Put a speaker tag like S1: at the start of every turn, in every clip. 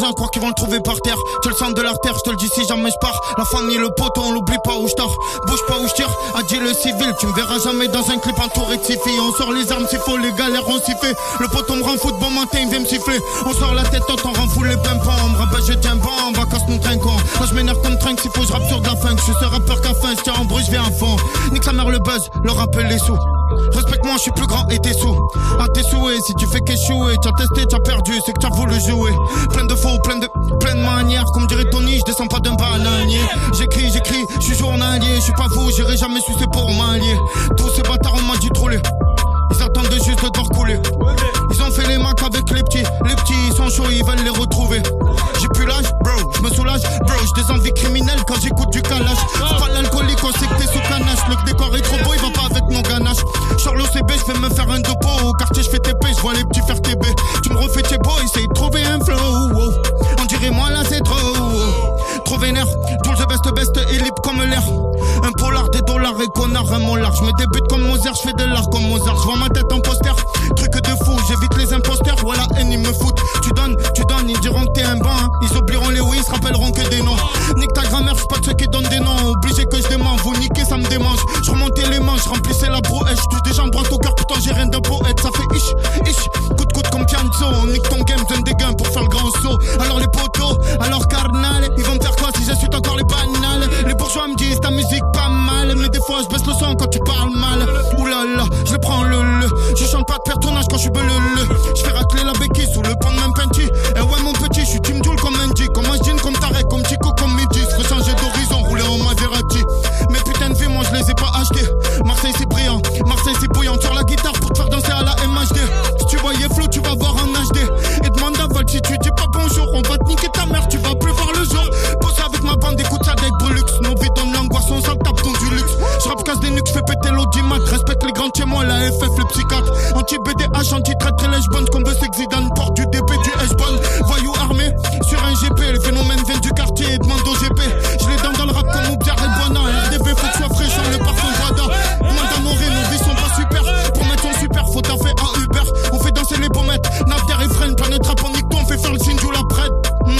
S1: l'argent, je crois qu'ils vont le trouver par terre. Tu le sens de l'artère, je te le dis si jamais je pars. La famille, le poteau, on l'oublie pas où je tard. Bouge pas où je tire, a dit le civil. Tu me verras jamais dans un clip entouré de 6 filles. On sort les armes s'il faut, les galères on s'y fait. Le poteau me rend fou de bon matin, il vient me siffler. On sort la tête haute, on rend fou les pimpants. On me rappelle, je tiens bon, en vacances nous trinquons. Moi je m'énerve comme trinque, s'il faut je rappe sur de la funk. Je suis ce rappeur qu'à fin, je tiens en bruit, je viens à fond. Nique sa mère le buzz, leur rappelle les sous. Respecte-moi, je suis plus grand et t'es sous. À tes souhaits, si tu fais qu'échouer, t'as testé, t'as perdu, c'est que t'as voulu jouer. Plein de faux, plein de manières. Comme dirait Tony, je descends pas d'un bananier. J'écris, je suis journalier. Je suis pas fou, j'irai jamais sucer pour m'allier. Tous ces bâtards on m'a dit trop les. Ils attendent juste de devoir couler. Ils ont fait les macs avec les petits ils sont chauds, ils veulent les retrouver. J'ai plus l'âge, bro, je me soulage, bro. J'ai des envies criminelles quand j'écoute du calage. C'est pas l'alcoolique, on sait que t'es sous canache. Le décor est trop beau, il va pas avec mon ganache. Sur l'OCB, je vais me faire un dopo. Au quartier, je fais TP, je vois les petits faire TB. Tu me refais tes beaux, essaye de trouver un flow. On dirait moi là c'est trop. Trop vénère, tout the best et libre comme l'air. Un polar, des dollars et connard, un molar. Je me débute comme Mozart, je fais de l'art comme Mozart. Je vois ma tête en poster, truc de fou, j'évite les imposteurs. Voilà, haine, ils me foutent. Tu donnes, ils diront que t'es un banc. Ils oublieront les oui, ils se rappelleront que des noms. Nique ta grand-mère, j'suis pas de ceux qui donnent des noms. Obligé que je démange, vous niquez, ça me démange. Je remontais les manches, remplissais la brouette. Je touche des gens droit au cœur, pourtant j'ai rien de poète. Ça fait ish, coup comme Pianzo. On nique ton game, donne des gains pour faire le grand saut. Alors les potos, alors carnal, ils vont me faire quoi si j'insulte encore les banales? Les bourgeois me disent ta musique pas mal, mais des fois je baisse le son quand tu parles mal. Oulala, je prends le. Je chante pas de personnage quand je suis beleu. Je fais racler la béquille sous le pont de même penti. Et ouais mon petit, je suis Team Joule comme Andy. Comme Asdine, comme Tarek, comme Chico, comme Médis. Faut changer d'horizon, rouler en Maserati. Mes putains de vie, moi je les ai pas achetés. Marseille c'est brillant, Marseille c'est bouillant. Sur la guitare pour te faire danser à la MHD. Si tu voyais Flo, tu vas voir en HD. Et demande à Val si tu dis pas bonjour. On va te niquer ta mère, tu vas plus voir le jour. Pose avec ma bande, écoute ça avec Brulux. Nos vies donnent l'angoisse, on s'en tape dans du luxe. Je rappe casse des nuques, je fais péter l'audimat. Respecte les grands chez moi, la FF, le psychiatre. Anti-BDH, anti-traître, lèche-bonne. Comme veut c'est que Zidane porte du DP, du H-bonne. Voyou armé, sur un GP. Les phénomènes viennent du quartier et demandent au GP. Je les donne dans le rap comme Oubia et Boana. RDV, faut que tu sois fraîchant, le parfum Prada. Demande à Noré, nos vies sont pas super. Pour mettre ton super, faut taffer à Uber. On fait danser les pommettes, Navder et Freine. Planète rap, on nique tout, on fait faire le signe, la prête.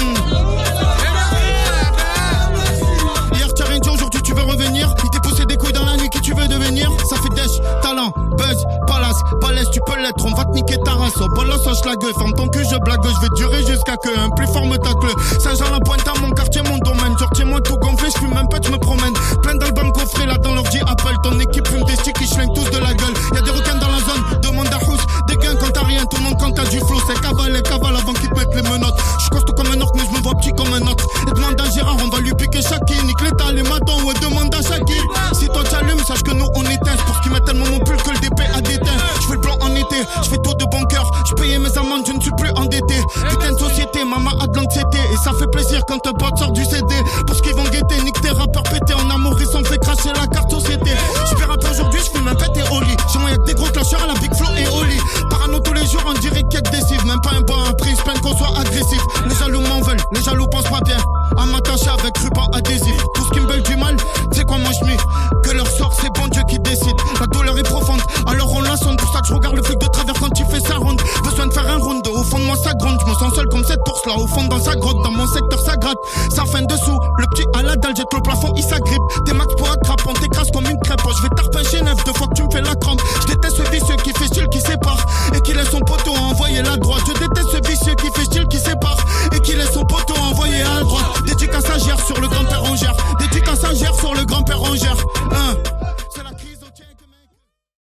S1: Hier t'as rien dit, aujourd'hui tu veux revenir. Il t'est poussé des couilles dans la nuit, qui tu veux devenir? Ça fait dèche, talent, buzz, palace, balèze, tu peux l'être, on va te niquer ta race. Oh, bolos, hoche la gueule, ferme ton cul, je blague, je vais durer jusqu'à que un plus fort me tacle. Saint-Jean-la-Pointe à mon quartier, mon domaine. Sortiez-moi tout gonflé, je fume un peu, je me promène. Plein d'albums coffrés là dans l'ordi Apple. Ton équipe fume des sticks, ils schlinguent tous de la gueule. Y'a des requins dans la zone, demande à Hous. Des gains quand t'as rien, tout le monde quand t'as du flow. C'est cavale avant qu'ils te mettent les menottes. Je costaud comme un orc, mais je me vois petit comme un autre. Et demande à Gérard, on va lui piquer Shaki. Nique l'état, les matons, ouais, demande à Shaki. Si toi t'allumes, sache que nous on éteint. Pour ce qui met tellement mon pull que le DP a déteint. Je fais le plan en été, je fais tout de bon cœur. Je payais mes amendes, je ne suis plus endetté. Putain de société, maman a de l'anxiété. Et ça fait plaisir quand un pote sort du CD. Pour ce qu'ils vont guetter, nique tes rappeurs pétés. En amour, ils s'en fait cracher la carte société. Je fais rap aujourd'hui, je fume un pet et au lit. Chez moi y'a que des gros clasheurs à la Big Flo et Oli. Parano tous les jours, on dirait qu'il y a que des cives. Même pas un bon à prise, peine qu'on soit agressif. Les jaloux m'en veulent, les jaloux pensent pas bien. À m'attacher avec ruban adhésif. Tout ce qui me veulent du mal, c'est quoi moi je m'y. Que leur sort, c'est bon Dieu qui décide. La douleur est profonde, alors on la sonde. Pour ça que je regarde le flic de travers quand il fait sa ronde. Besoin de faire un round, au fond de moi ça gronde. Je me sens seul comme cette ours là, au fond dans sa grotte. Dans mon secteur ça gratte, ça fin dessous. Le petit à la dalle, jette le plafond, il s'agrippe. T'es max pour attraper, on t'écrase comme une crêpe. Je vais t'arpincher 9 deux fois que tu me fais la crampe. Je déteste ce vicieux qui fait style qui sépare et qui laisse son poteau envoyer la droite. Je déteste ce vicieux qui fait style